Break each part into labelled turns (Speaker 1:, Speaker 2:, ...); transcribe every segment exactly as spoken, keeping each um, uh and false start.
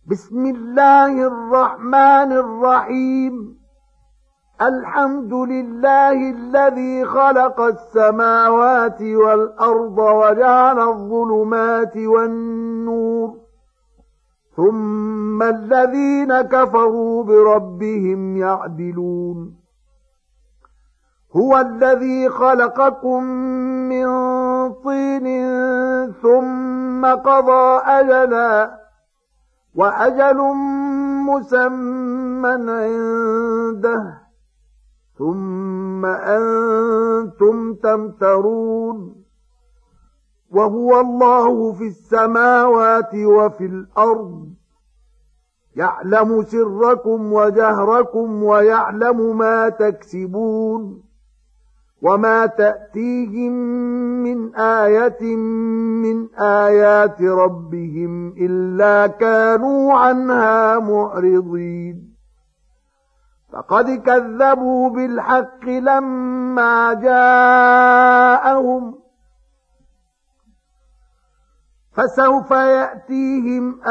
Speaker 1: بسم الله الرحمن الرحيم. الحمد لله الذي خلق السماوات والأرض وجعل الظلمات والنور، ثم الذين كفروا بربهم يعدلون. هو الذي خلقكم من طين ثم قضى أجلا، وأجل مسمى عنده، ثم أنتم تمترون. وهو الله في السماوات وفي الأرض، يعلم سركم وجهركم ويعلم ما تكسبون. وما تأتيهم من آية من آيات ربهم إلا كانوا عنها معرضين. فقد كذبوا بالحق لما جاءهم، فسوف يأتيهم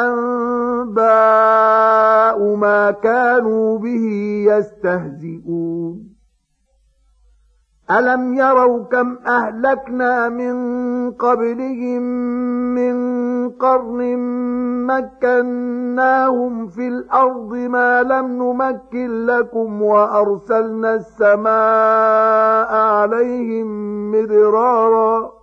Speaker 1: أنباء ما كانوا به يستهزئون. ألم يروا كم أهلكنا من قبلهم من قرن مكناهم في الأرض ما لم نمكن لكم، وأرسلنا السماء عليهم مدرارا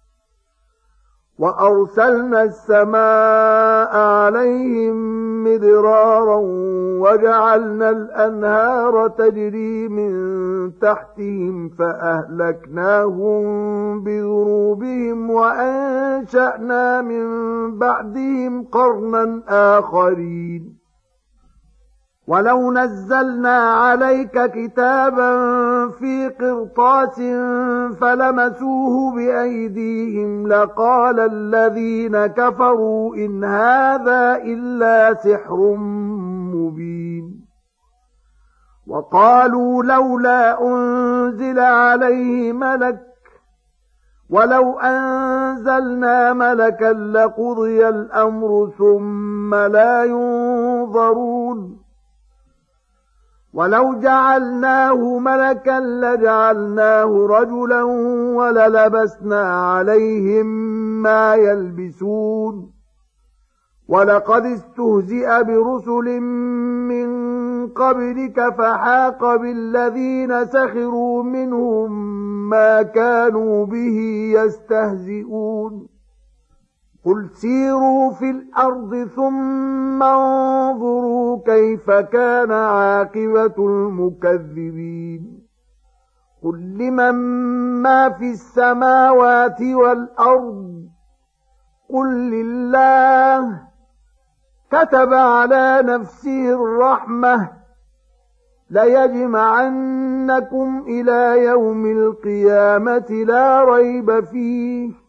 Speaker 1: وأرسلنا السماء عليهم مدرارا وجعلنا الأنهار تجري من تحتهم فأهلكناهم بذنوبهم وأنشأنا من بعدهم قرنا آخرين. ولو نزلنا عليك كتابا في قرطاس فلمسوه بأيديهم لقال الذين كفروا إن هذا إلا سحر مبين. وقالوا لولا أنزل عليه ملك، ولو أنزلنا ملكا لقضي الأمر ثم لا ينظرون. ولو جعلناه ملكا لجعلناه رجلا وللبسنا عليهم ما يلبسون. ولقد استهزئ برسل من قبلك فحاق بالذين سخروا منهم ما كانوا به يستهزئون. قل سيروا في الأرض ثم انظروا كيف كان عاقبة المكذبين. قل لمن ما في السماوات والأرض، قل لله. كتب على نفسه الرحمة ليجمعنكم إلى يوم القيامة لا ريب فيه.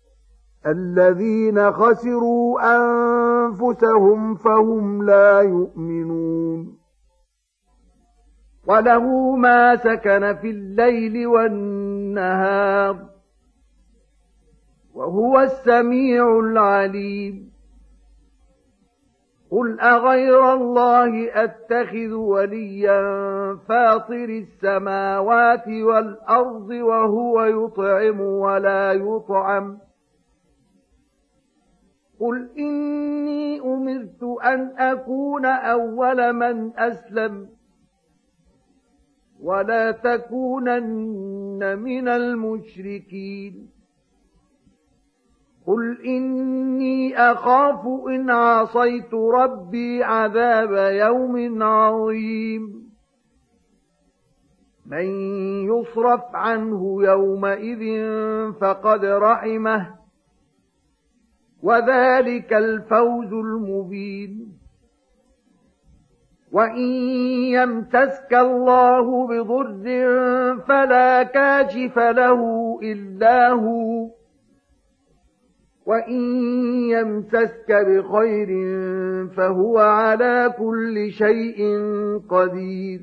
Speaker 1: الذين خسروا أنفسهم فهم لا يؤمنون. وله ما سكن في الليل والنهار، وهو السميع العليم. قل أغير الله أتخذ وليا فاطر السماوات والأرض وهو يطعم ولا يطعم. قل إني أمرت أن أكون أول من أسلم ولا تكونن من المشركين. قل إني أخاف إن عصيت ربي عذاب يوم عظيم. من يصرف عنه يومئذ فقد رحمه، وذلك الفوز المبين. وإن يمسسك الله بضر فلا كاشف له إلا هو، وإن يمسسك بخير فهو على كل شيء قدير.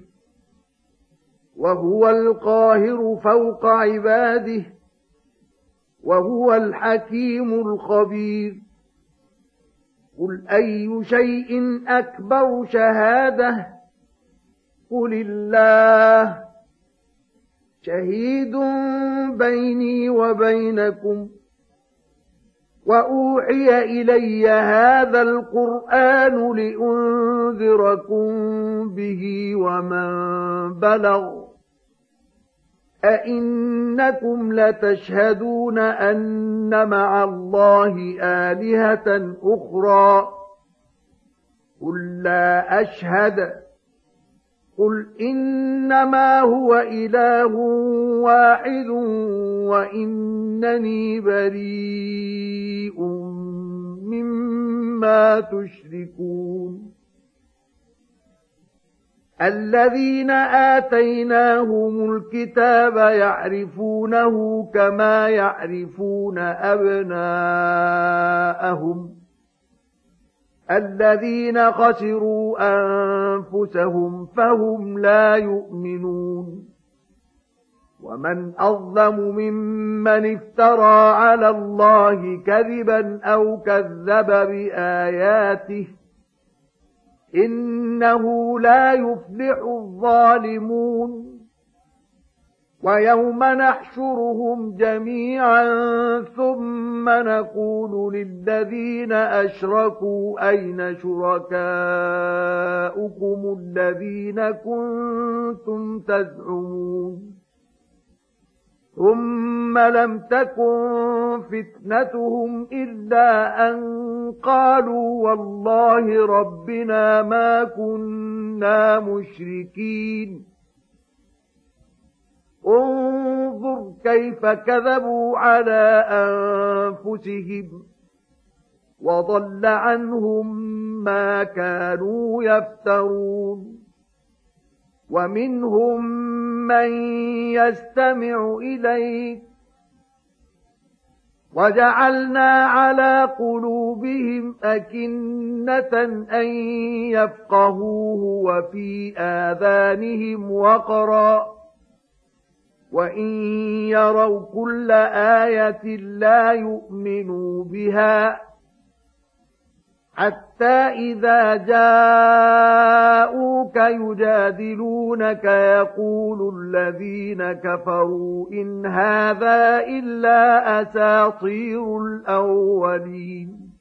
Speaker 1: وهو القاهر فوق عباده، وهو الحكيم الخبير. قل أي شيء أكبر شهادة قل الله شهيد بيني وبينكم وأوحي إلي هذا القرآن لأنذركم به ومن بلغ أئنكم لتشهدون أن مع الله آلهة أخرى قل لا أشهد قل إنما هو إله واحد وإنني بريء مما تشركون الذين آتيناهم الكتاب يعرفونه كما يعرفون أبناءهم الذين خسروا أنفسهم فهم لا يؤمنون ومن أظلم ممن افترى على الله كذبا أو كذب بآياته إنه لا يفلح الظالمون ويوم نحشرهم جميعا ثم نقول للذين أشركوا أين شركاؤكم الذين كنتم تزعمون ثم لم تكن فتنتهم إلا أن قالوا والله ربنا ما كنا مشركين انظر كيف كذبوا على أنفسهم وضل عنهم ما كانوا يفترون ومنهم من يستمع إليك وجعلنا على قلوبهم أكنة أن يفقهوه وفي آذانهم وقرا وإن يروا كل آية لا يؤمنوا بها حتى إذا جاءوك يجادلونك يقول الذين كفروا إن هذا إلا أساطير الأولين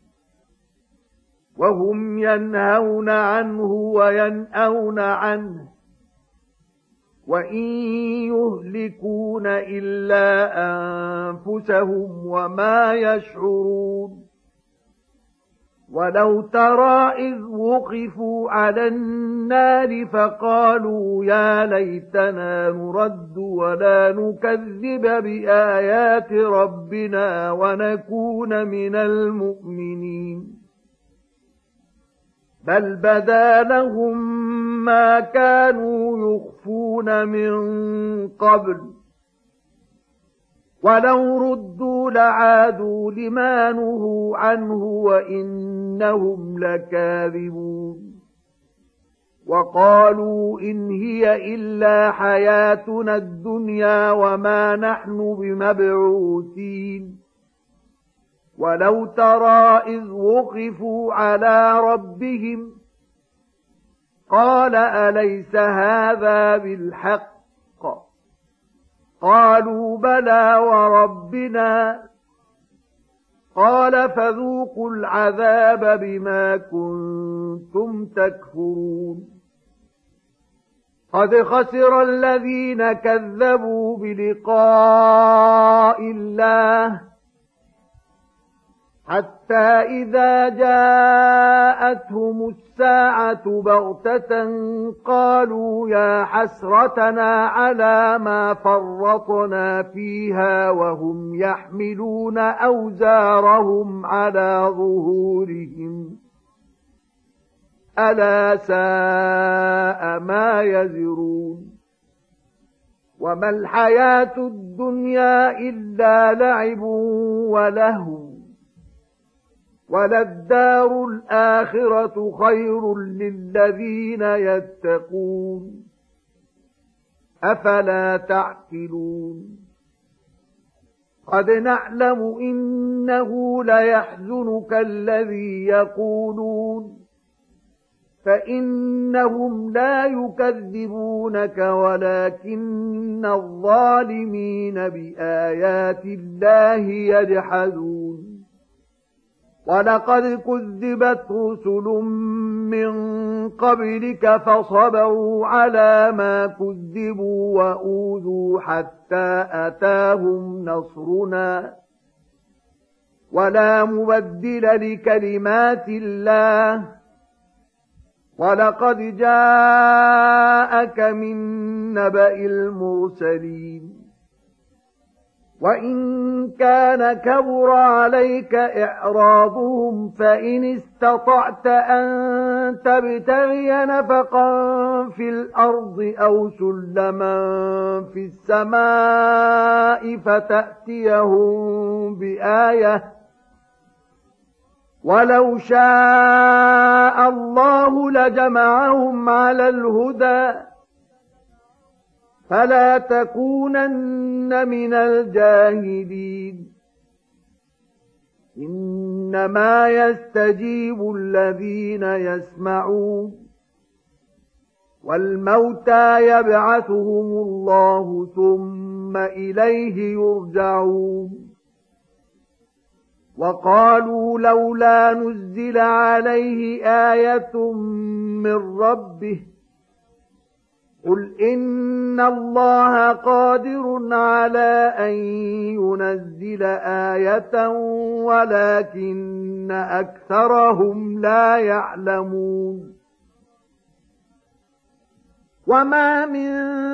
Speaker 1: وهم ينهون عنه وينأون عنه وإن يهلكون إلا أنفسهم وما يشعرون ولو ترى إذ وقفوا على النار فقالوا يا ليتنا نرد ولا نكذب بآيات ربنا ونكون من المؤمنين بل بدا لهم ما كانوا يخفون من قبل ولو ردوا لعادوا لما نهوا عنه وإنهم لكاذبون وقالوا إن هي إلا حياتنا الدنيا وما نحن بمبعوثين ولو ترى إذ وقفوا على ربهم قال أليس هذا بالحق قالوا بلى وربنا قال فذوقوا العذاب بما كنتم تكفرون قد خسر الذين كذبوا بلقاء الله حتى إذا جاءتهم الساعة بغتة قالوا يا حسرتنا على ما فرطنا فيها وهم يحملون أوزارهم على ظهورهم ألا ساء ما يزرون وما الحياة الدنيا إلا لعب ولهو وللدار الآخرة خير للذين يتقون أفلا تعقلون قد نعلم إنه ليحزنك الذي يقولون فإنهم لا يكذبونك ولكن الظالمين بآيات الله يجحدون ولقد كذبت رسل من قبلك فصبروا على ما كذبوا وأوذوا حتى أتاهم نصرنا ولا مبدل لكلمات الله ولقد جاءك من نبأ المرسلين وإن كان كبر عليك إعراضهم فإن استطعت أن تبتغي نفقا في الأرض أو سلما في السماء فتأتيهم بآية ولو شاء الله لجمعهم على الهدى فلا تكونن من الجاهلين إنما يستجيب الذين يسمعون والموتى يبعثهم الله ثم إليه يرجعون وقالوا لولا نزل عليه آية من ربه قل إن الله قادر على أن ينزل آية ولكن أكثرهم لا يعلمون وما من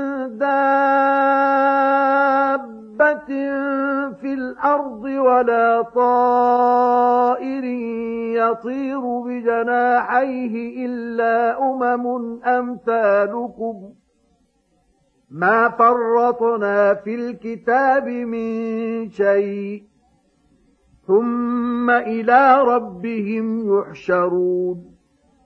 Speaker 1: دابة في الأرض ولا طائر يطير بجناحيه إلا أمم أمثالكم ما فرطنا في الكتاب من شيء ثم إلى ربهم يحشرون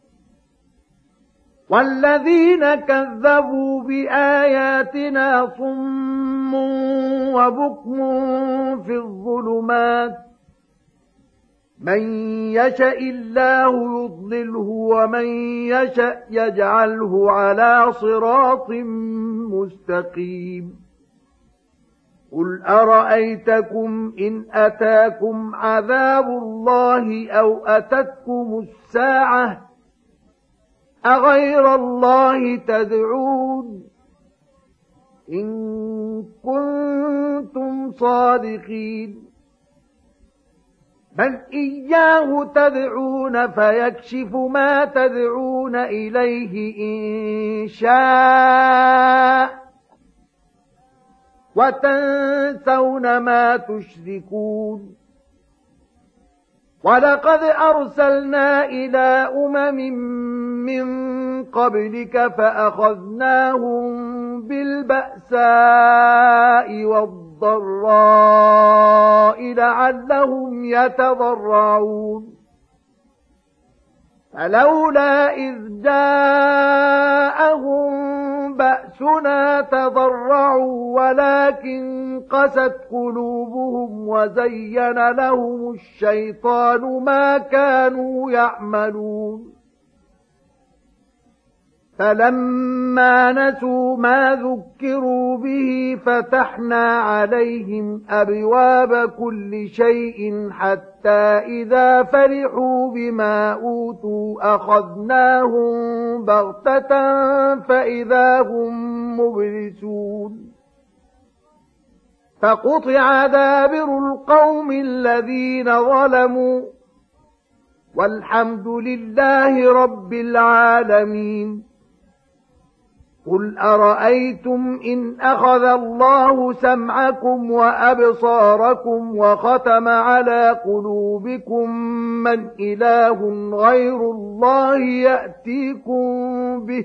Speaker 1: والذين كذبوا بآياتنا صم وبكم في الظلمات من يشاء الله يضلله ومن يشاء يجعله على صراط مستقيم قل أرأيتكم إن أتاكم عذاب الله أو أتتكم الساعة أغير الله تدعون إن كنتم صادقين بل إياه تدعون فيكشف ما تدعون إليه إن شاء وتنسون ما تشركون ولقد أرسلنا إلى أمم من قبلك فأخذناهم بالبأساء والضراء لعلهم يتضرعون فلولا إذ جاءهم بأسنا تضرعوا ولكن قست قلوبهم وزين لهم الشيطان ما كانوا يعملون فلما نسوا ما ذكروا به فتحنا عليهم أبواب كل شيء حتى إذا فرحوا بما أوتوا أخذناهم بغتة فإذا هم مبلسون فقطع دابر القوم الذين ظلموا والحمد لله رب العالمين قل أرأيتم إن أخذ الله سمعكم وأبصاركم وختم على قلوبكم من إله غير الله يأتيكم به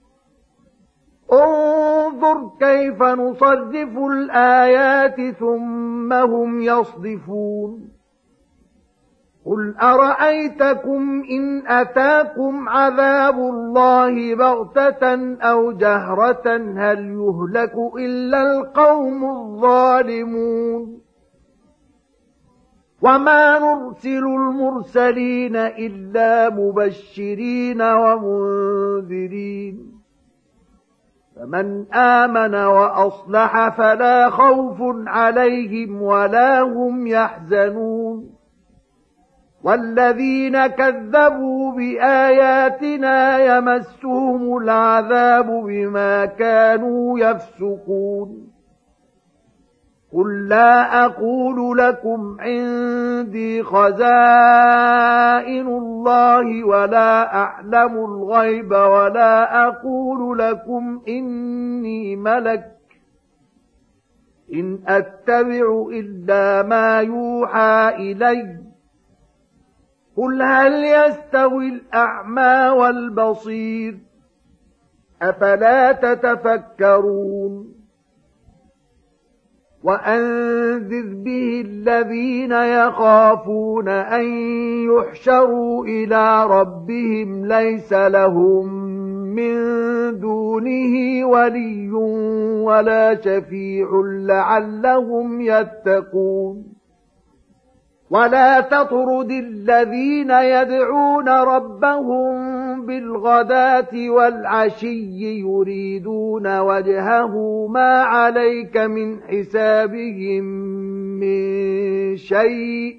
Speaker 1: انظر كيف نصرف الآيات ثم هم يصدفون قل أرأيتكم إن أتاكم عذاب الله بغتة أو جهرة هل يهلك إلا القوم الظالمون وما نرسل المرسلين إلا مبشرين ومنذرين فمن آمن وأصلح فلا خوف عليهم ولا هم يحزنون والذين كذبوا بآياتنا يمسهم العذاب بما كانوا يفسقون قل لا أقول لكم عندي خزائن الله ولا أعلم الغيب ولا أقول لكم إني ملك إن أتبع إلا ما يوحى إلي قل هل يستوي الأعمى والبصير أفلا تتفكرون وأنذر به الذين يخافون أن يحشروا إلى ربهم ليس لهم من دونه ولي ولا شفيع لعلهم يتقون ولا تطرد الذين يدعون ربهم بالغداة والعشي يريدون وجهه ما عليك من حسابهم من شيء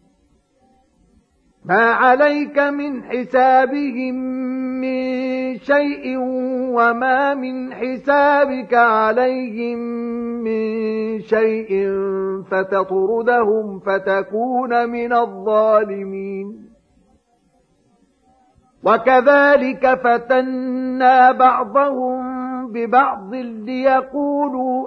Speaker 1: ما عليك من حسابهم من شيء وما من حسابك عليهم من شيء فتطردهم فتكون من الظالمين وكذلك فتنا بعضهم ببعض ليقولوا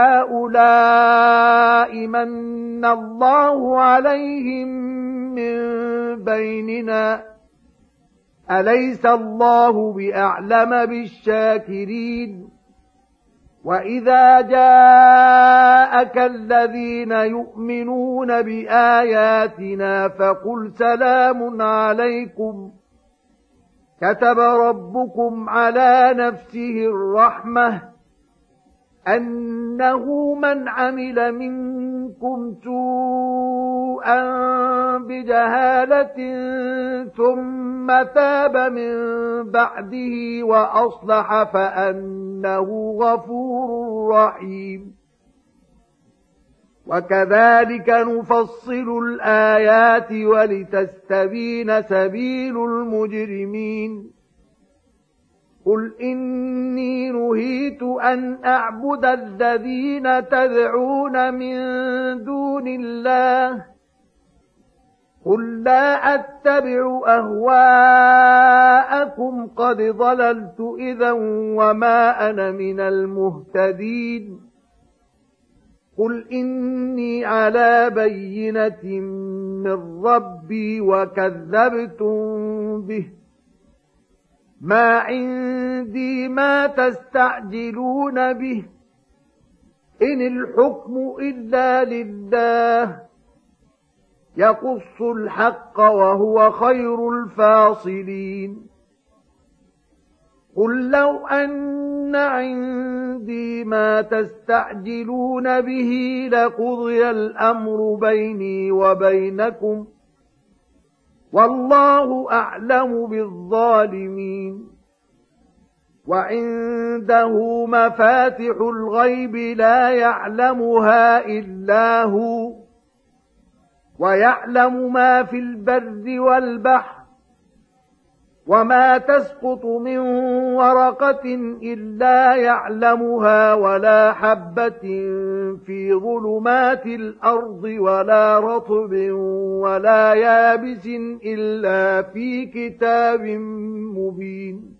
Speaker 1: أهؤلاء من الله عليهم من بيننا أليس الله بأعلم بالشاكرين وإذا جاءك الذين يؤمنون بآياتنا فقل سلام عليكم كتب ربكم على نفسه الرحمة أنه من عمل منكم سوءا بجهالة ثم تاب من بعده وأصلح فأنه غفور رحيم وكذلك نفصل الآيات ولتستبين سبيل المجرمين قل إني نهيت أن أعبد الذين تدعون من دون الله قل لا أتبع أهواءكم قد ضللت إذا وما أنا من المهتدين قل إني على بينة من ربي وكذبتم به ما عندي ما تستعجلون به إن الحكم إلا لله يقص الحق وهو خير الفاصلين قل لو أن عندي ما تستعجلون به لقضي الأمر بيني وبينكم والله أعلم بالظالمين وعنده مفاتح الغيب لا يعلمها إلا هو ويعلم ما في البر والبحر وما تسقط من ورقة إلا يعلمها ولا حبة في ظلمات الأرض ولا رطب ولا يابس إلا في كتاب مبين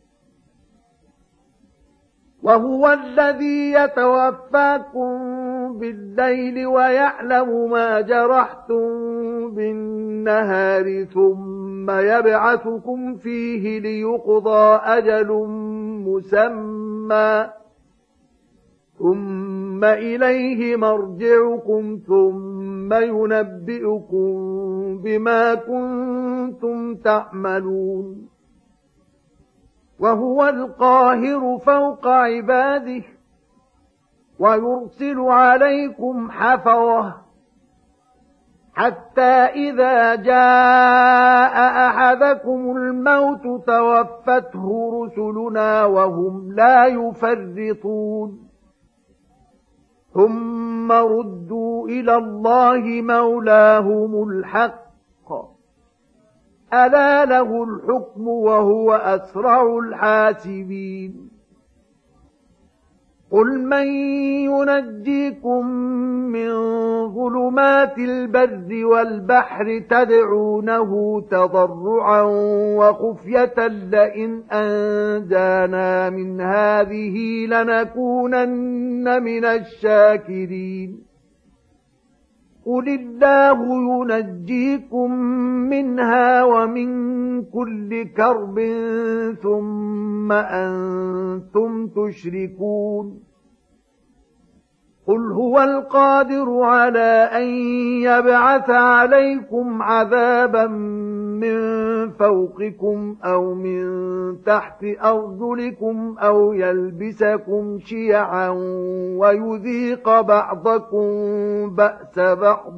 Speaker 1: وهو الذي يتوفاكم بالليل ويعلم ما جرحتم بالنهار ثم يبعثكم فيه ليقضى أجل مسمى ثم إليه مرجعكم ثم ينبئكم بما كنتم تعملون وهو القاهر فوق عباده ويرسل عليكم حفظة حتى إذا جاء أحدكم الموت توفته رسلنا وهم لا يفرطون ثم ردوا إلى الله مولاهم الحق ألا له الحكم وهو أسرع الحاسبين قل من ينجيكم من ظلمات البر والبحر تدعونه تضرعا وخفية لئن أنجانا من هذه لنكونن من الشاكرين قل الله ينجيكم منها ومن كل كرب ثم أنتم تشركون قل هو القادر على أن يبعث عليكم عذابا من فوقكم أو من تحت أرجلكم أو يلبسكم شيعا ويذيق بعضكم بأس بعض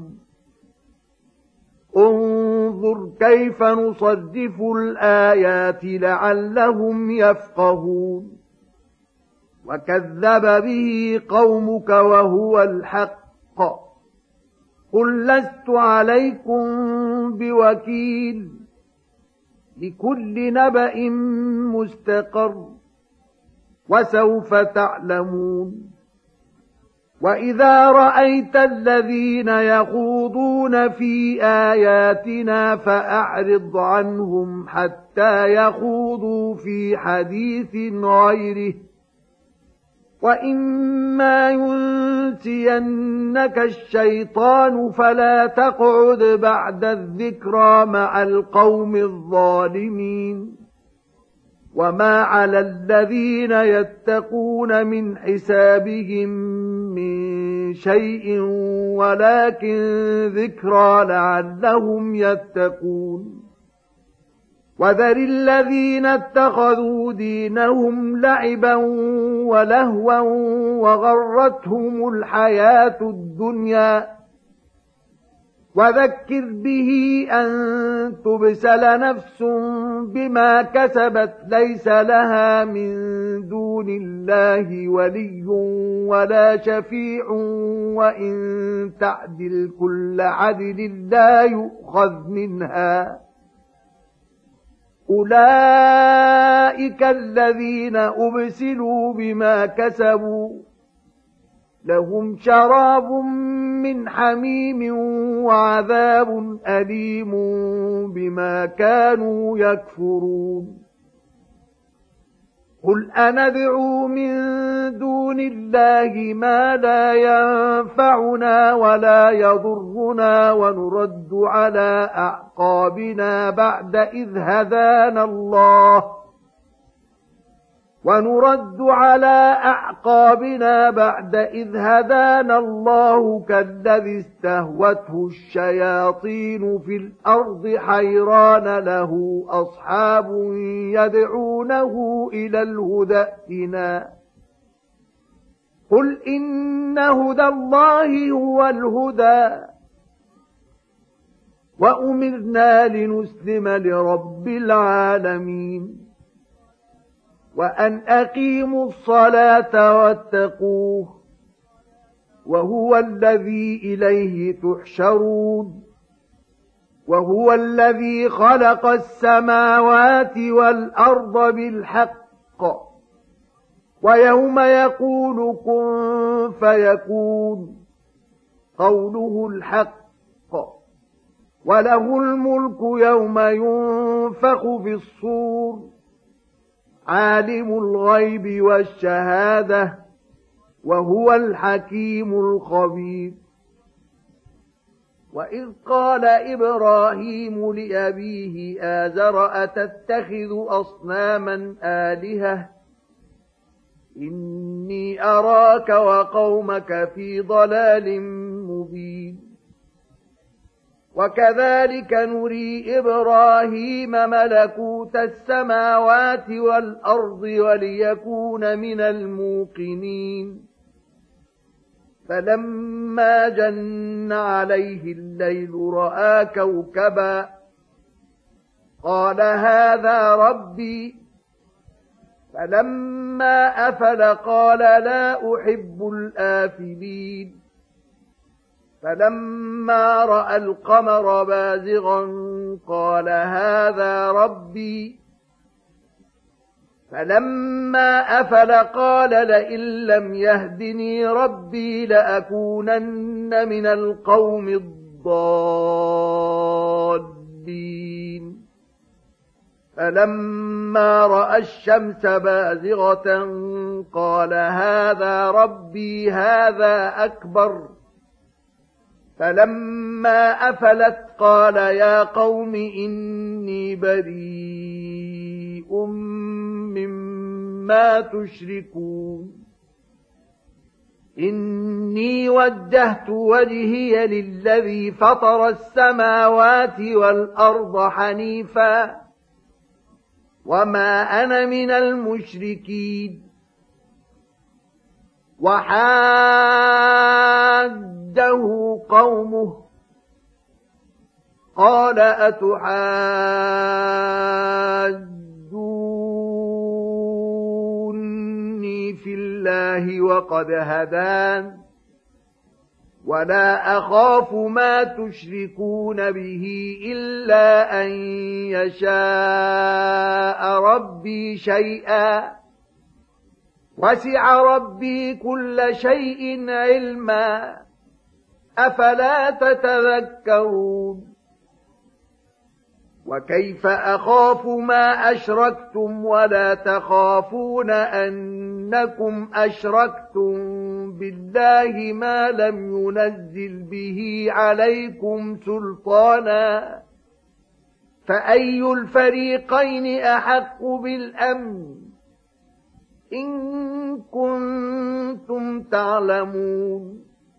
Speaker 1: انظر كيف نصرف الآيات لعلهم يفقهون وكذب به قومك وهو الحق قل لست عليكم بوكيل لكل نبأ مستقر وسوف تعلمون وإذا رأيت الذين يخوضون في آياتنا فأعرض عنهم حتى يخوضوا في حديث غيره وإما ينسينك الشيطان فلا تقعد بعد الذكرى مع القوم الظالمين وما على الذين يتقون من حسابهم من شيء ولكن ذكرى لعلهم يتقون وذر الذين اتخذوا دينهم لعبا ولهوا وغرتهم الحياة الدنيا وذكر به أن تبسل نفس بما كسبت ليس لها من دون الله ولي ولا شفيع وإن تعدل كل عدل لا يؤخذ منها أولئك الذين أبسلوا بما كسبوا لهم شراب من حميم وعذاب أليم بما كانوا يكفرون قل أندعو من دون الله ما لا ينفعنا ولا يضرنا ونرد على أعقابنا بعد إذ هدانا الله ونرد على أعقابنا بعد إذ هدانا الله كالذي استهوته الشياطين في الأرض حيران له أصحاب يدعونه إلى الهدى ائتنا قل إن هدى الله هو الهدى وأمرنا لنسلم لرب العالمين وأن أقيموا الصلاة واتقوه وهو الذي إليه تحشرون وهو الذي خلق السماوات والأرض بالحق ويوم يقول كن فيكون قوله الحق وله الملك يوم ينفخ في الصور عالم الغيب والشهادة وهو الحكيم الخبير وإذ قال إبراهيم لأبيه آزر أتتخذ أصناما آلهة إني أراك وقومك في ضلال مبين وكذلك نري إبراهيم ملكوت السماوات والأرض وليكون من الموقنين فلما جن عليه الليل رأى كوكبا قال هذا ربي فلما أفل قال لا أحب الآفلين فلما رأى القمر بازغا قال هذا ربي فلما أفل قال لئن لم يهدني ربي لأكونن من القوم الضالين فلما رأى الشمس بازغة قال هذا ربي هذا أكبر فلما أفلت قال يا قوم إني بريء مما تشركون إني وجهت وجهي للذي فطر السماوات والأرض حنيفا وما أنا من المشركين وحاجه قومه قال أتحاجوني في الله وقد هدان ولا أخاف ما تشركون به إلا أن يشاء ربي شيئا وسع ربي كل شيء علما أفلا تتذكرون وكيف أخاف ما أشركتم ولا تخافون أنكم أشركتم بالله ما لم ينزل به عليكم سلطانا فأي الفريقين أحق بالأمن إن كنتم تعلمون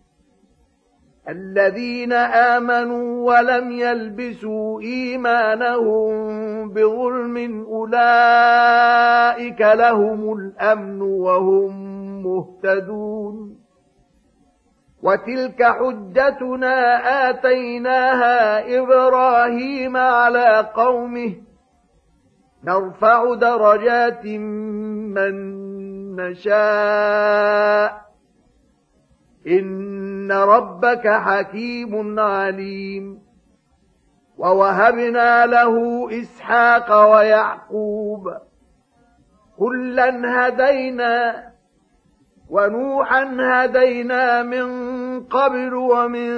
Speaker 1: الذين آمنوا ولم يلبسوا إيمانهم بظلم أولئك لهم الأمن وهم مهتدون وتلك حجتنا آتيناها إبراهيم على قومه نرفع درجات من نشاء إن ربك حكيم عليم ووهبنا له إسحاق ويعقوب كلا هدينا ونوحا هدينا من قبل ومن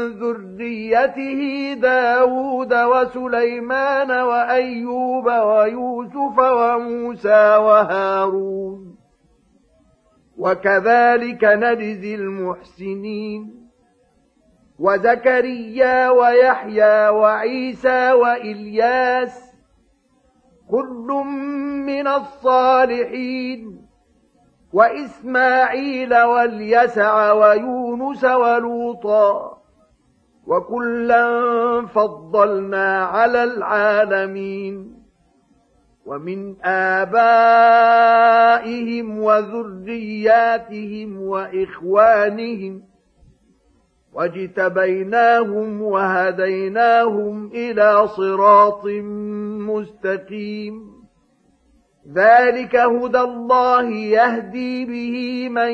Speaker 1: ذريته داود وسليمان وأيوب ويوسف وموسى وهارون وكذلك نجزي المحسنين وزكريا ويحيى وعيسى وإلياس كل من الصالحين وإسماعيل واليسع ويونس ولوطا وكلا فضلنا على العالمين ومن آبائهم وذرياتهم وإخوانهم واجتبيناهم وهديناهم إلى صراط مستقيم ذلك هدى الله يهدي به من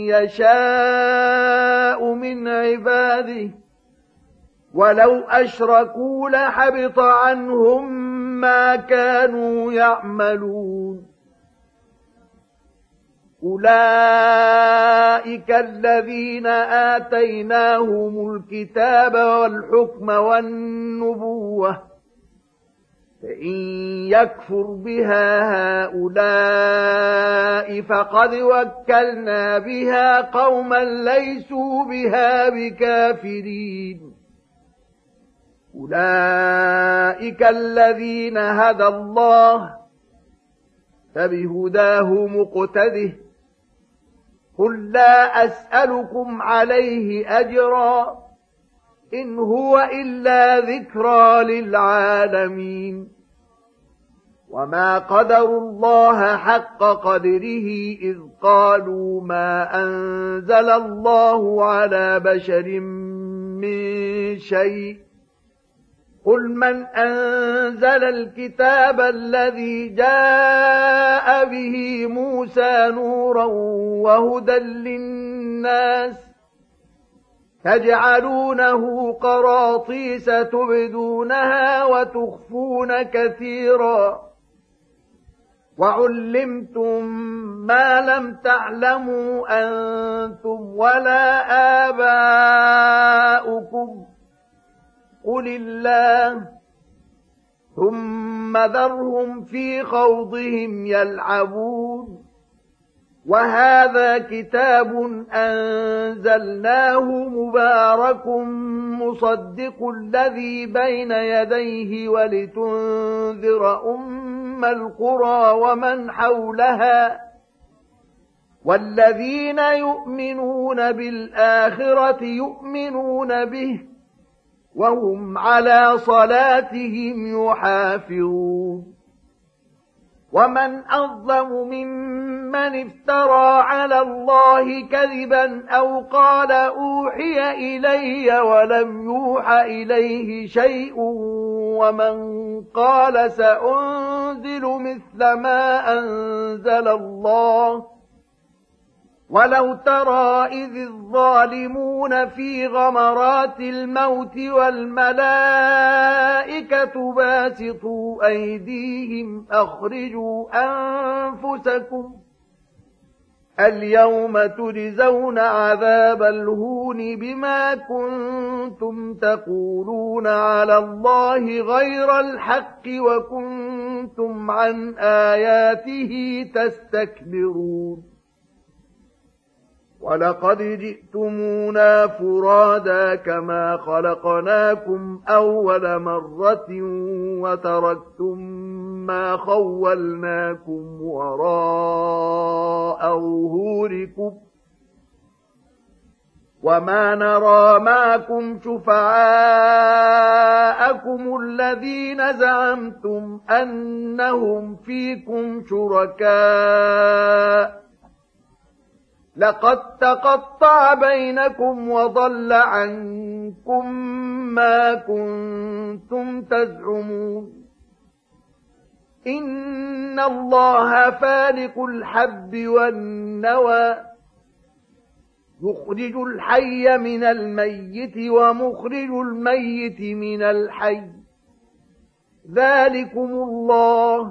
Speaker 1: يشاء من عباده ولو أشركوا لحبط عنهم ما كانوا يعملون أولئك الذين آتيناهم الكتاب والحكم والنبوة فإن يكفر بها هؤلاء فقد وكلنا بها قوما ليسوا بها بكافرين أولئك الذين هدى الله فبهداه مقتده قل لا أسألكم عليه أجرا إن هو إلا ذكرى للعالمين وما قدروا الله حق قدره إذ قالوا ما أنزل الله على بشر من شيء قل من أنزل الكتاب الذي جاء به موسى نورا وهدى للناس تجعلونه قراطيس تبدونها وتخفون كثيرا وعلمتم ما لم تعلموا أنتم ولا آباؤكم قل الله ثم ذرهم في خوضهم يلعبون وهذا كتاب أنزلناه مبارك مصدق الذي بين يديه ولتنذر أم القرى ومن حولها والذين يؤمنون بالآخرة يؤمنون به وهم على صلاتهم يحافظون ومن أظلم ممن افترى على الله كذبا أو قال أوحي إلي ولم يوح إليه شيء ومن قال سأنزل مثل ما أنزل الله ولو ترى إذ الظالمون في غمرات الموت والملائكة باسطوا أيديهم أخرجوا أنفسكم اليوم تجزون عذاب الهون بما كنتم تقولون على الله غير الحق وكنتم عن آياته تستكبرون ولقد جئتمونا فرادا كما خلقناكم أول مرة وتركتم ما خولناكم وراء ظهوركم وما نرى معكم شفعاءكم الذين زعمتم أنهم فيكم شركاء لقد تقطع بينكم وضل عنكم ما كنتم تزعمون إن الله فالق الحب والنوى يخرج الحي من الميت ومخرج الميت من الحي ذلكم الله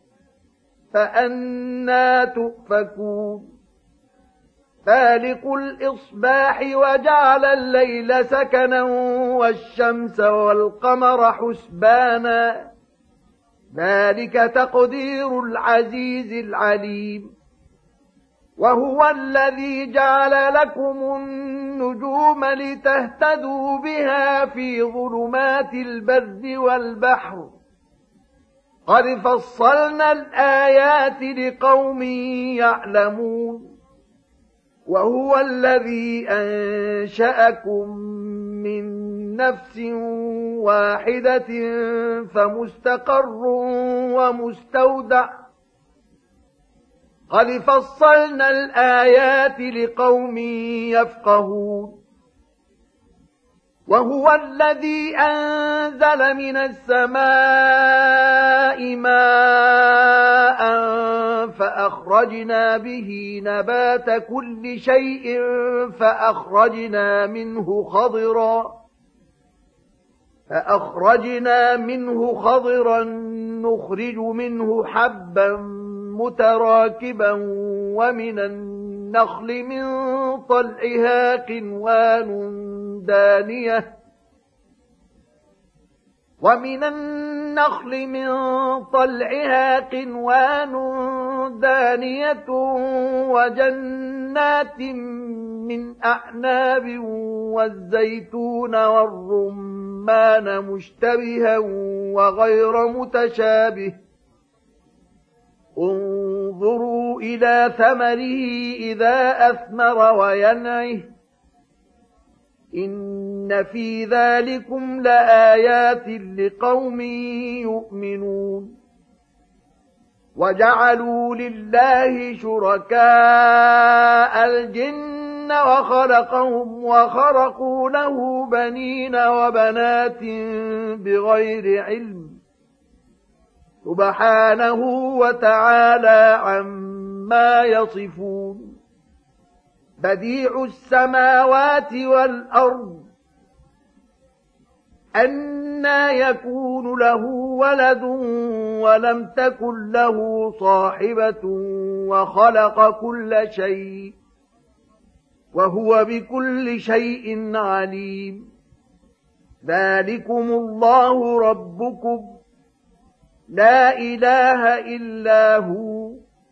Speaker 1: فأنى تؤفكون فالق الإصباح وجعل الليل سكنا والشمس والقمر حسبانا ذلك تقدير العزيز العليم وهو الذي جعل لكم النجوم لتهتدوا بها في ظلمات البر والبحر قد فصلنا الآيات لقوم يعلمون وهو الذي أنشأكم من نفس واحدة فمستقر ومستودع قد فصلنا الآيات لقوم يفقهون وهو الذي أنزل من السماء ماء فأخرجنا به نبات كل شيء فأخرجنا منه خضرا فأخرجنا منه خضرا نخرج منه حبا متراكبا ومن النخل من طلعها قنوان دانية ومن النخل من طلعها قنوان دانية وجنات من أعناب والزيتون والرمان مشتبها وغير متشابه انظروا إلى ثمره إذا أثمر وينعه إن في ذلكم لآيات لقوم يؤمنون وجعلوا لله شركاء الجن وخلقهم وخرقوا له بنين وبنات بغير علم سبحانه وتعالى عما يصفون بديع السماوات والأرض أنى يكون له ولد ولم تكن له صاحبة وخلق كل شيء وهو بكل شيء عليم ذلكم الله ربكم لا إله إلا هو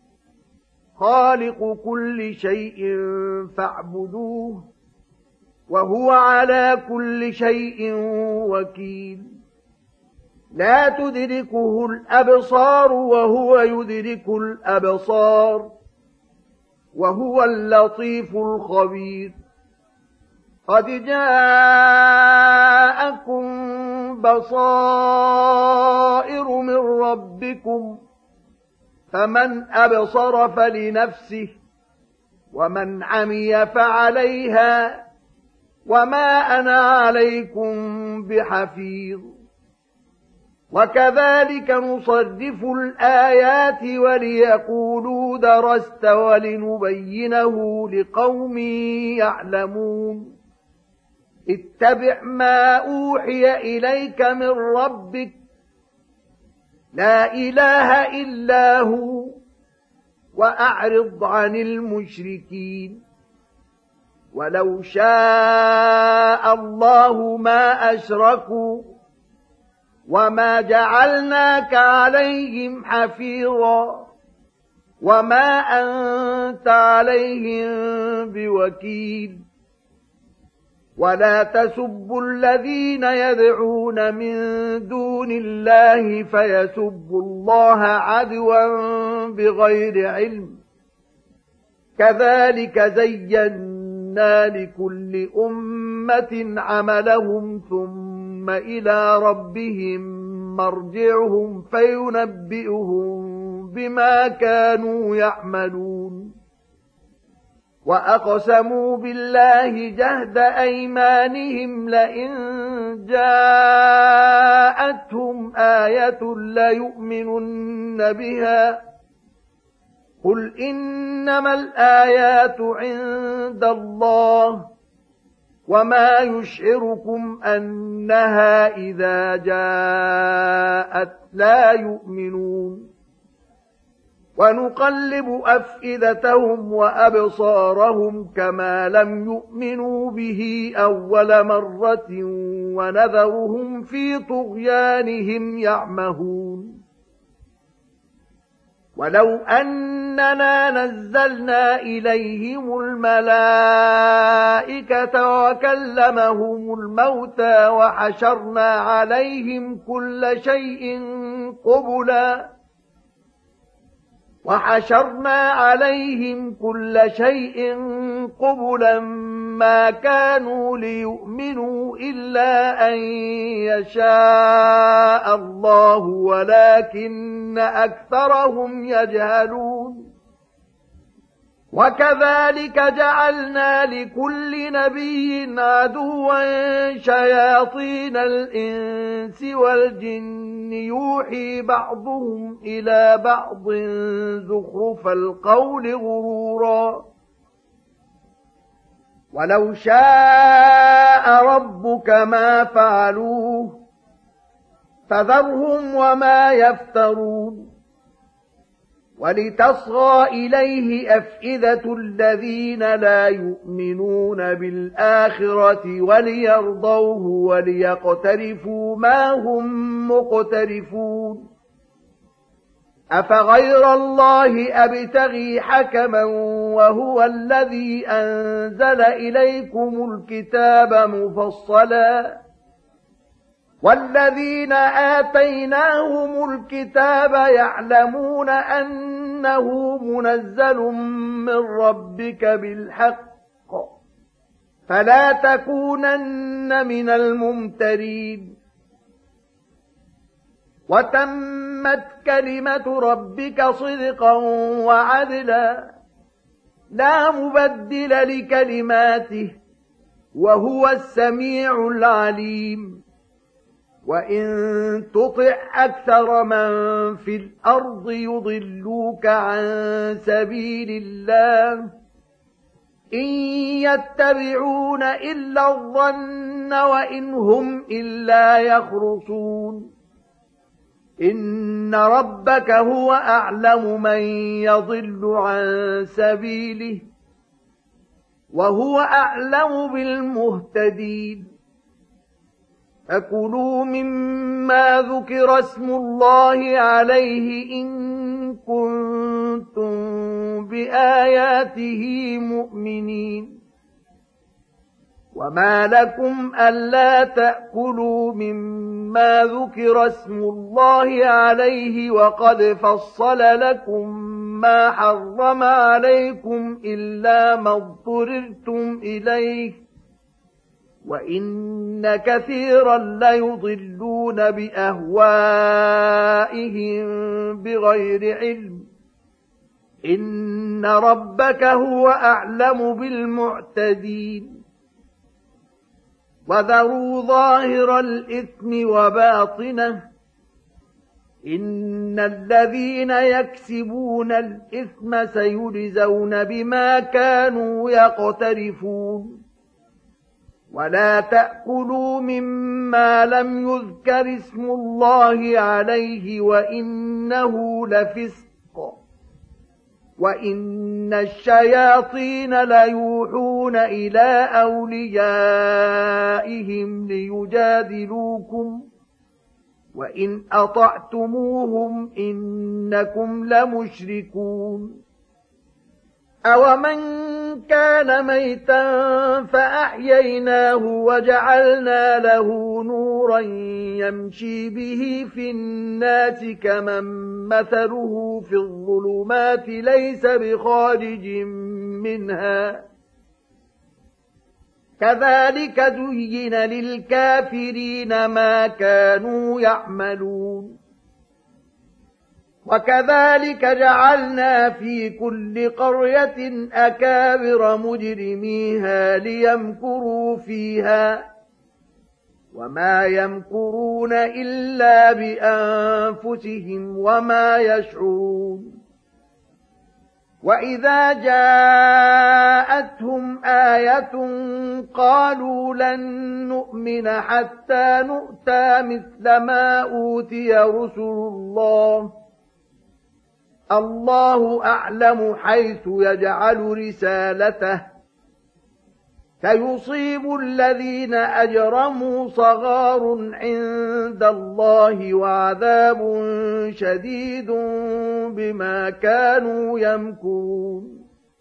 Speaker 1: خالق كل شيء فاعبدوه وهو على كل شيء وكيل لا تدركه الأبصار وهو يدرك الأبصار وهو اللطيف الخبير قد جاءكم بصائر من ربكم فمن أبصر فلنفسه ومن عمي فعليها وما أنا عليكم بحفيظ وكذلك نصرف الآيات وليقولوا درست ولنبينه لقوم يعلمون اتبع ما أوحي إليك من ربك لا إله إلا هو وأعرض عن المشركين ولو شاء الله ما أشركوا وما جعلناك عليهم حفيظا وما أنت عليهم بوكيل ولا تسبوا الذين يدعون من دون الله فيسبوا الله عدوا بغير علم كذلك زينا لكل أمة عملهم ثم إلى ربهم مرجعهم فينبئهم بما كانوا يعملون وأقسموا بالله جهد أيمانهم لئن جاءتهم آية ليؤمنن بها قل إنما الآيات عند الله وما يشعركم أنها إذا جاءت لا يؤمنون ونقلب أفئدتهم وأبصارهم كما لم يؤمنوا به أول مرة ونذرهم في طغيانهم يعمهون ولو أننا نزلنا إليهم الملائكة وكلمهم الموتى وحشرنا عليهم كل شيء قبلا وحشرنا عليهم كل شيء قبلا ما كانوا ليؤمنوا إلا أن يشاء الله ولكن أكثرهم يجهلون وكذلك جعلنا لكل نبي عدوا شياطين الإنس والجن يوحي بعضهم إلى بعض زخرف القول غرورا ولو شاء ربك ما فعلوه فذرهم وما يفترون ولتصغى إليه أفئدة الذين لا يؤمنون بالآخرة وليرضوه وليقترفوا ما هم مقترفون أفغير الله أبتغي حكما وهو الذي أنزل إليكم الكتاب مفصلا والذين آتيناهم الكتاب يعلمون أنه منزل من ربك بالحق فلا تكونن من الممترين وتم وتمت كلمة ربك صدقا وعدلا لا مبدل لكلماته وهو السميع العليم وإن تطع أكثر من في الأرض يضلوك عن سبيل الله إن يتبعون إلا الظن وإن هم إلا يخرصون إن ربك هو أعلم من يضل عن سبيله وهو أعلم بالمهتدين فكلوا مما ذكر اسم الله عليه إن كنتم بآياته مؤمنين وما لكم ألا تأكلوا مما ذكر اسم الله عليه وقد فصل لكم ما حرم عليكم إلا ما اضطررتم إليه وإن كثيرا ليضلون بأهوائهم بغير علم إن ربك هو أعلم بالمعتدين وذروا ظاهر الإثم وباطنه إن الذين يكسبون الإثم سيجزون بما كانوا يقترفون ولا تأكلوا مما لم يذكر اسم الله عليه وإنه لفسق وإن الشياطين ليوحون إلى أوليائهم ليجادلوكم وإن أطعتموهم إنكم لمشركون أَوَمَنْ كَانَ مَيْتًا فَأَحْيَيْنَاهُ وَجَعَلْنَا لَهُ نُورًا يَمْشِي بِهِ فِي النَّاسِ كَمَنْ مَثَلُهُ فِي الظُّلُمَاتِ لَيْسَ بِخَارِجٍ مِنْهَا كَذَلِكَ زُيِّنَ لِلْكَافِرِينَ مَا كَانُوا يَعْمَلُونَ وَكَذَلِكَ جَعَلْنَا فِي كُلِّ قَرْيَةٍ أَكَابِرَ مُجْرِمِيهَا لِيَمْكُرُوا فِيهَا وَمَا يَمْكُرُونَ إِلَّا بِأَنفُسِهِمْ وَمَا يَشْعُرُونَ وَإِذَا جَاءَتْهُمْ آيَةٌ قَالُوا لَن نُّؤْمِنَ حَتَّى نُؤْتَىٰ مِثْلَ مَا أُوتِيَ رُسُلُ اللَّهِ الله أعلم حيث يجعل رسالته سيصيب الذين أجرموا صغار عند الله وعذاب شديد بما كانوا يمكرون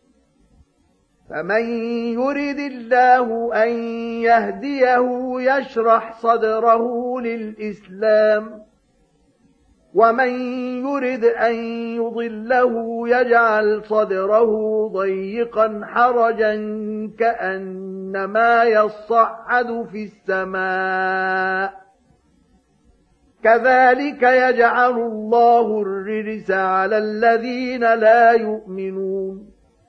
Speaker 1: فمن يرد الله أن يهديه يشرح صدره للإسلام ومن يرد أن يضله يجعل صدره ضيقا حرجا كأنما يصعد في السماء كذلك يجعل الله الرجس على الذين لا يؤمنون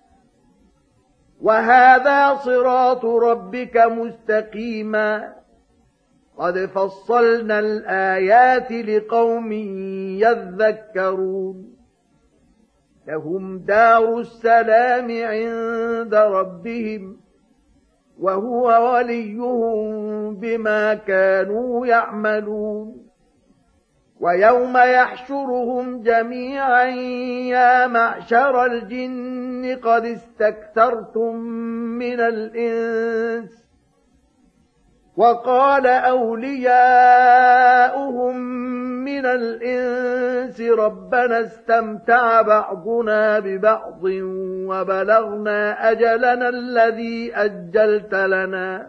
Speaker 1: وهذا صراط ربك مستقيما قد فصلنا الآيات لقوم يذكرون لهم دار السلام عند ربهم وهو وليهم بما كانوا يعملون ويوم يحشرهم جميعا يا معشر الجن قد استكثرتم من الإنس وقال أولياؤهم من الإنس ربنا استمتع بعضنا ببعض وبلغنا أجلنا الذي أجلت لنا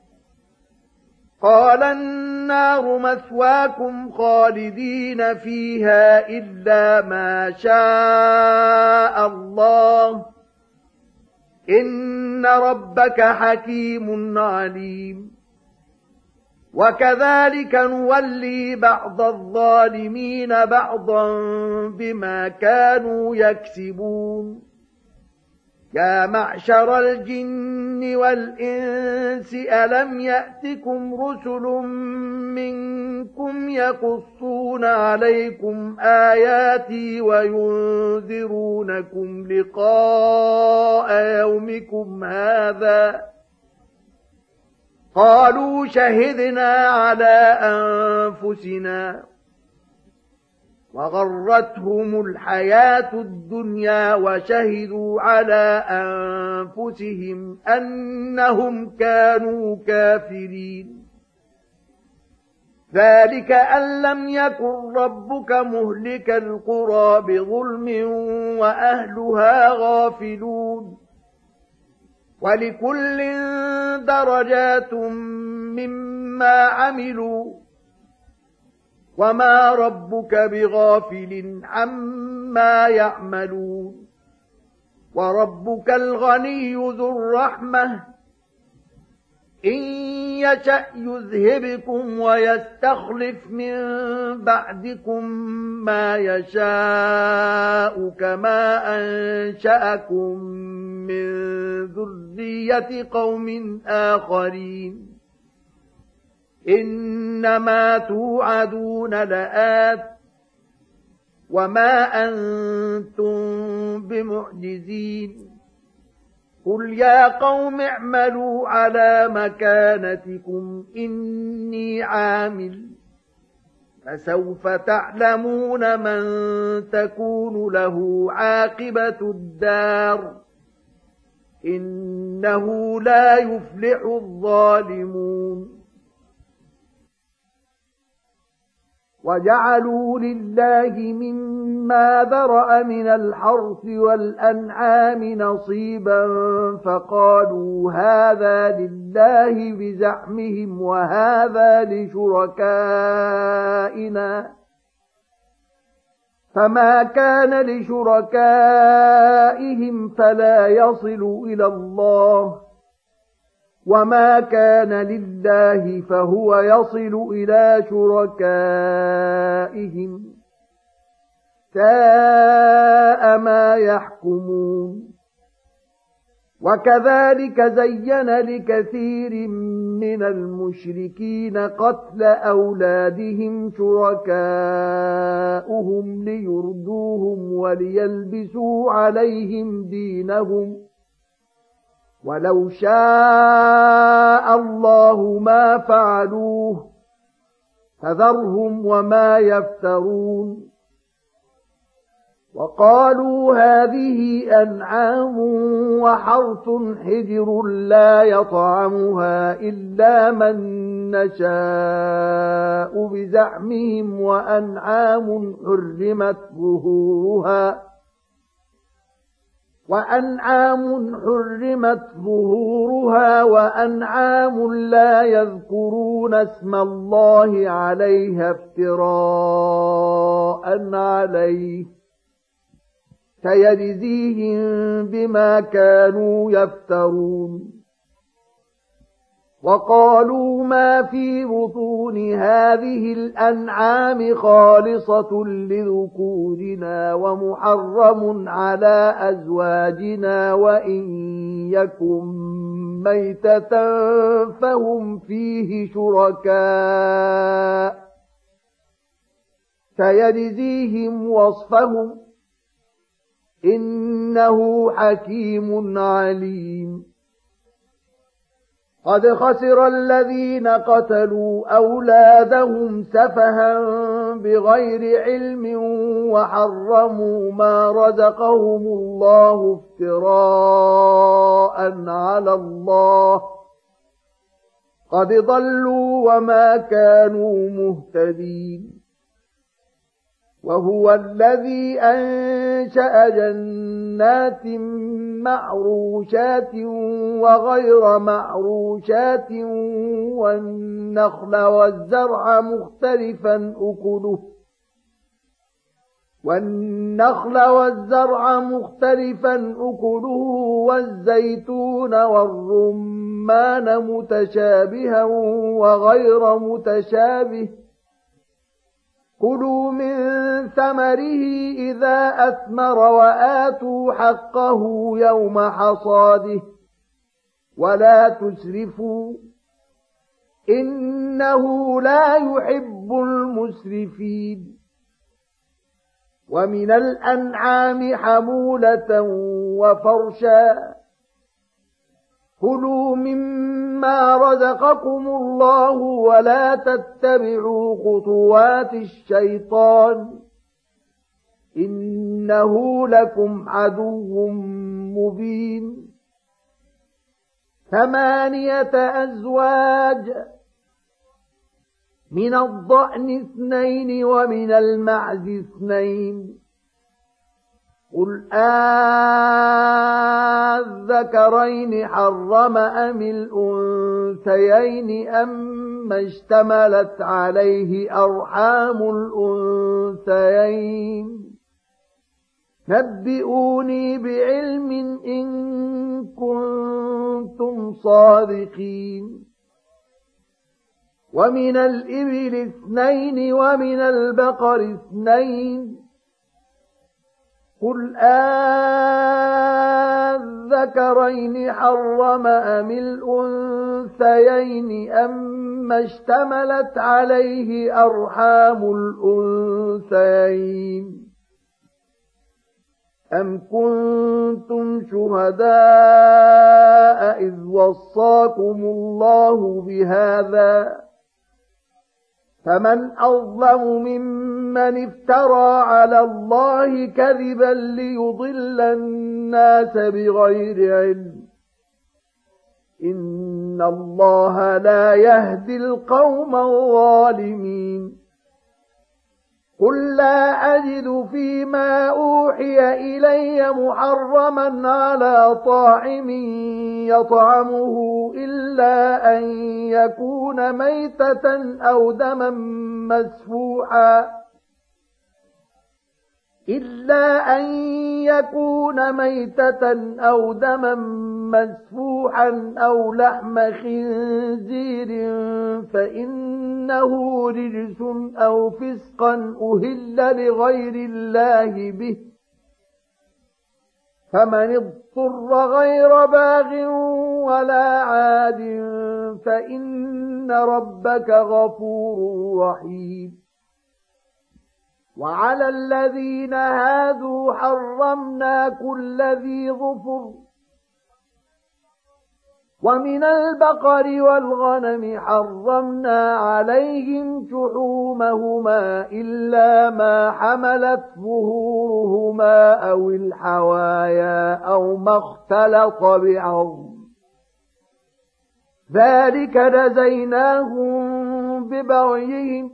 Speaker 1: قال النار مثواكم خالدين فيها إلا ما شاء الله إن ربك حكيم عليم وكذلك نولي بعض الظالمين بعضا بما كانوا يكسبون يا معشر الجن والإنس ألم يأتكم رسل منكم يقصون عليكم آياتي وينذرونكم لقاء يومكم هذا قالوا شهدنا على أنفسنا وغرتهم الحياة الدنيا وشهدوا على أنفسهم أنهم كانوا كافرين ذلك أن لم يكن ربك مهلك القرى بظلم وأهلها غافلون ولكل درجات مما عملوا وما ربك بغافل عما يعملون وربك الغني ذو الرحمة إن يشأ يذهبكم ويستخلف من بعدكم ما يشاء كما أنشأكم من ذرية قوم آخرين إنما توعدون لآت وما أنتم بمعجزين قل يا قوم اعملوا على مكانتكم إني عامل فسوف تعلمون من تكون له عاقبة الدار إنه لا يفلح الظالمون وجعلوا لله مما ذرأ من الحرث والأنعام نصيبا فقالوا هذا لله بزعمهم وهذا لشركائنا فما كان لشركائهم فلا يصل إلى الله وما كان لله فهو يصل إلى شركائهم ساء ما يحكمون وكذلك زين لكثير من المشركين قتل أولادهم شركاؤهم ليردوهم وليلبسوا عليهم دينهم ولو شاء الله ما فعلوه فذرهم وما يفترون وقالوا هذه أنعام وحرث حجر لا يطعمها إلا من نشاء بزعمهم وأنعام حرمت ظهورها وأنعام حرمت ظهورها وأنعام لا يذكرون اسم الله عليها افتراء عليه سيجزيهم بما كانوا يفترون وقالوا ما في بطون هذه الأنعام خالصة لذكورنا ومحرم على أزواجنا وإن يكن ميتة فهم فيه شركاء سيجزيهم وصفهم إنه حكيم عليم قد خسر الذين قتلوا أولادهم سفها بغير علم وحرموا ما رزقهم الله افتراء على الله قد ضلوا وما كانوا مهتدين وهو الذي أنشأ جنات معروشات وغير معروشات والنخل والزرع مختلفا أكله والنخل والزرع مختلفا أكله والزيتون والرمان متشابها وغير متشابه كلوا من ثمره إذا أثمر وآتوا حقه يوم حصاده ولا تسرفوا إنه لا يحب المسرفين ومن الأنعام حمولة وفرشا كلوا مما رزقكم الله ولا تتبعوا خطوات الشيطان إنه لكم عدو مبين ثمانية أزواج من الضأن اثنين ومن المعز اثنين قل آذكرين حرم أم الأنثيين أما اشتملت عليه أرحام الأنثيين نبئوني بعلم إن كنتم صادقين ومن الإبل اثنين ومن البقر اثنين قل آذكرين حرم أم الأنثيين أما اشتملت عليه أرحام الأنثيين أم كنتم شهداء إذ وصاكم الله بهذا فمن أظلم ممن افترى على الله كذبا ليضل الناس بغير علم إن الله لا يهدي القوم الظالمين قل لا أجد فيما أوحي إلي محرما على طاعم يطعمه إلا أن يكون ميتة أو دما مسفوحا إلا أن يكون ميتة أو دما مسفوحا أو لحم خنزير فإنه رجس أو فسقا أهل لغير الله به فمن اضطر غير باغ ولا عاد فإن ربك غفور رحيم وعلى الذين هادوا حرمنا كل ذي ظفر ومن البقر والغنم حرمنا عليهم شحومهما إلا ما حملت ظهورهما أو الحوايا أو ما اختلط بعظم ذلك جزيناهم ببغيهم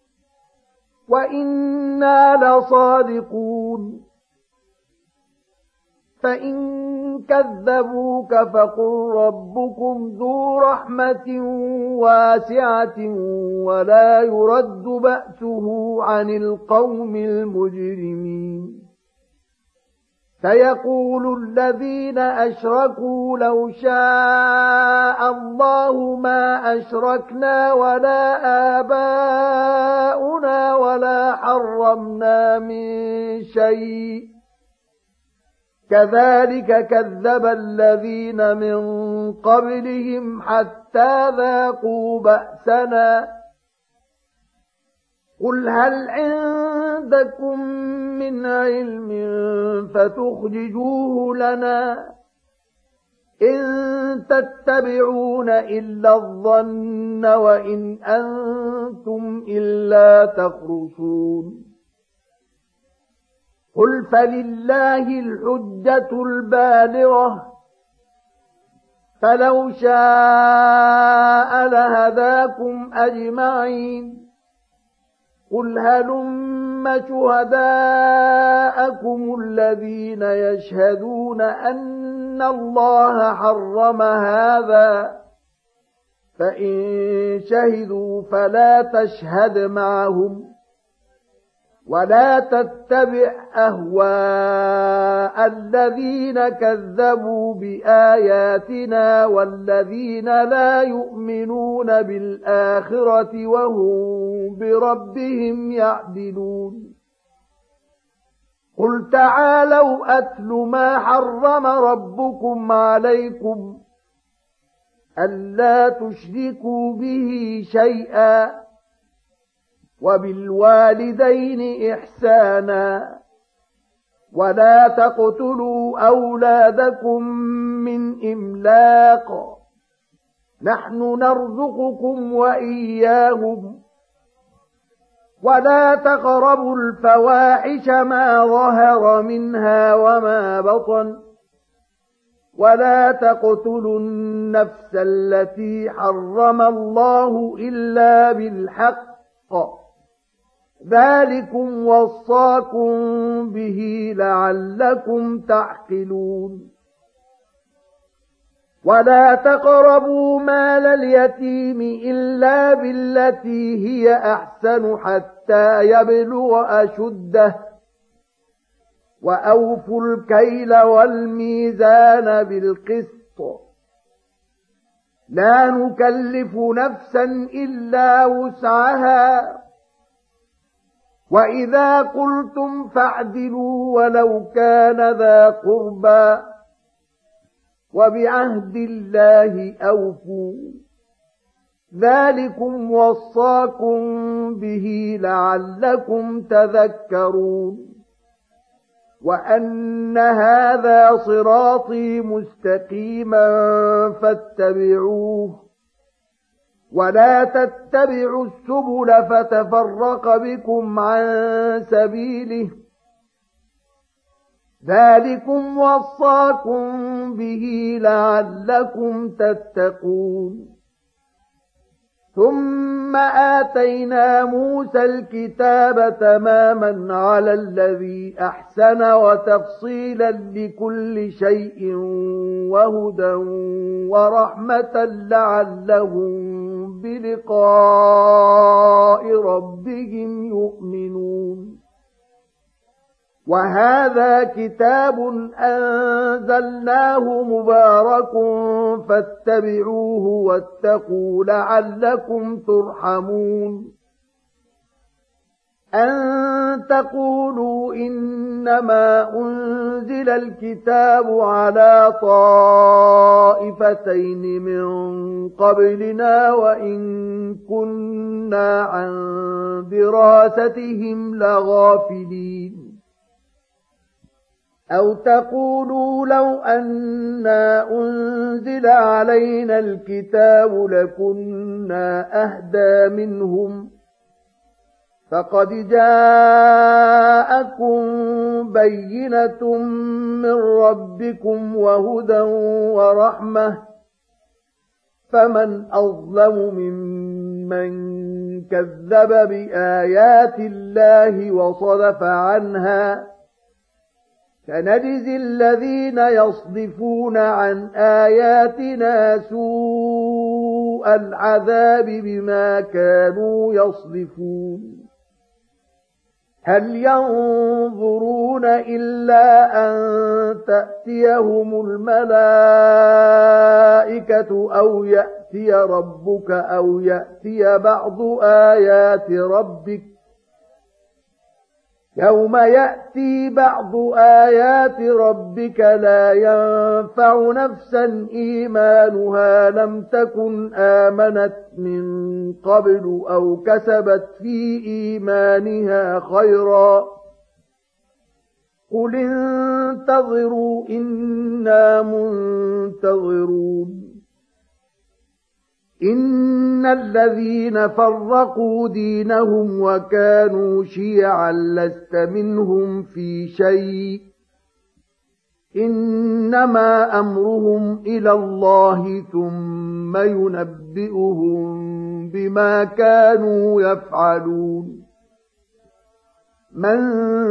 Speaker 1: وإنا لصادقون فإن كذبوك فقل ربكم ذو رحمة واسعة ولا يرد بأسه عن القوم المجرمين سيقول الذين أشركوا لو شاء الله ما أشركنا ولا آباؤنا ولا حرمنا من شيء كذلك كذب الذين من قبلهم حتى ذاقوا بأسنا قل هل عندكم من علم فتخرجوه لنا إن تتبعون إلا الظن وإن أنتم إلا تخرصون قل فلله الحجة البالغة فلو شاء لهداكم أجمعين قل هلم شهداءكم الذين يشهدون أن الله حرم هذا فإن شهدوا فلا تشهد معهم ولا تتبع أهواء الذين كذبوا بآياتنا والذين لا يؤمنون بالآخرة وهم بربهم يعدلون قل تعالوا أتل ما حرم ربكم عليكم ألا تشركوا به شيئا وبالوالدين إحسانا ولا تقتلوا أولادكم من إملاق نحن نرزقكم وإياهم ولا تقربوا الفواحش ما ظهر منها وما بطن ولا تقتلوا النفس التي حرم الله إلا بالحق ذلكم وصاكم به لعلكم تعقلون ولا تقربوا مال اليتيم إلا بالتي هي أحسن حتى يبلغ أشده وأوفوا الكيل والميزان بالقسط لا نكلف نفسا إلا وسعها وإذا قلتم فاعدلوا ولو كان ذا قربى وبعهد الله أوفوا ذلكم وصاكم به لعلكم تذكرون وأن هذا صراطي مستقيما فاتبعوه ولا تتبعوا السبل فتفرق بكم عن سبيله ذلكم وصاكم به لعلكم تتقون ثم آتينا موسى الكتاب تماما على الذي أحسن وتفصيلا لكل شيء وهدى ورحمة لعلهم بلقاء ربهم يؤمنون وهذا كتاب أنزلناه مبارك فاتبعوه واتقوا لعلكم ترحمون أن تقولوا إنما أنزل الكتاب على طائفتين من قبلنا وإن كنا عن دراستهم لغافلين أو تقولوا لو أنا أنزل علينا الكتاب لكنا أهدى منهم فقد جاءكم بينة من ربكم وهدى ورحمة فمن أظلم ممن كذب بآيات الله وصدف عنها سنجزي الذين يصدفون عن آياتنا سوء العذاب بما كانوا يصدفون هل ينظرون إلا أن تأتيهم الملائكة أو يأتي ربك أو يأتي بعض آيات ربك يوم يأتي بعض آيات ربك لا ينفع نفسا إيمانها لم تكن آمنت من قبل أو كسبت في إيمانها خيرا قل انتظروا إنا منتظرون إن الذين فرقوا دينهم وكانوا شيعا لست منهم في شيء إنما أمرهم إلى الله ثم ينبئهم بما كانوا يفعلون من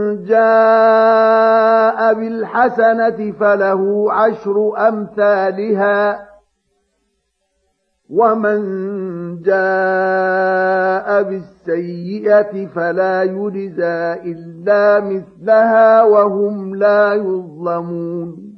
Speaker 1: جاء بالحسنة فله عشر أمثالها ومن جاء بالسيئة فلا يجزى إلا مثلها وهم لا يظلمون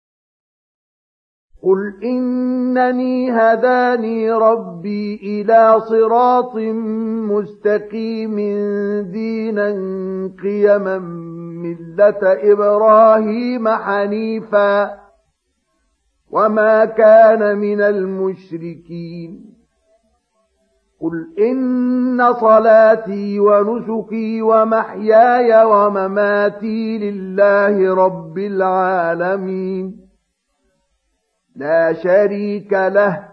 Speaker 1: قل إنني هداني ربي إلى صراط مستقيم دينا قيما ملة إبراهيم حنيفا وما كان من المشركين قل إن صلاتي ونسكي ومحياي ومماتي لله رب العالمين لا شريك له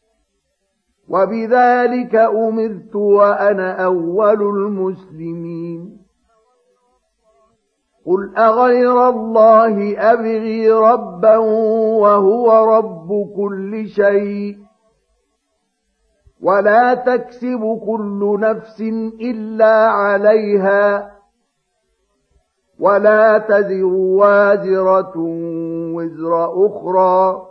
Speaker 1: وبذلك أمرت وأنا أول المسلمين قل أغير الله أبغي ربا وهو رب كل شيء ولا تكسب كل نفس إلا عليها ولا تزر وازرة وزر أخرى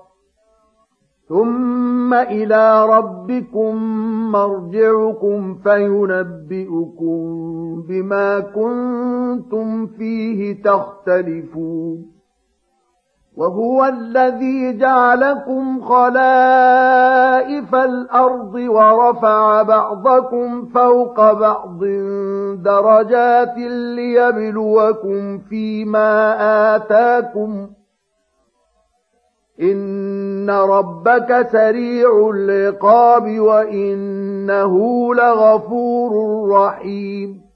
Speaker 1: ثم إلى ربكم مرجعكم فينبئكم بما كنتم فيه تختلفون وهو الذي جعلكم خلائف الأرض ورفع بعضكم فوق بعض درجات ليبلوكم فيما آتاكم إن ربك سريع العقاب وإنه لغفور رحيم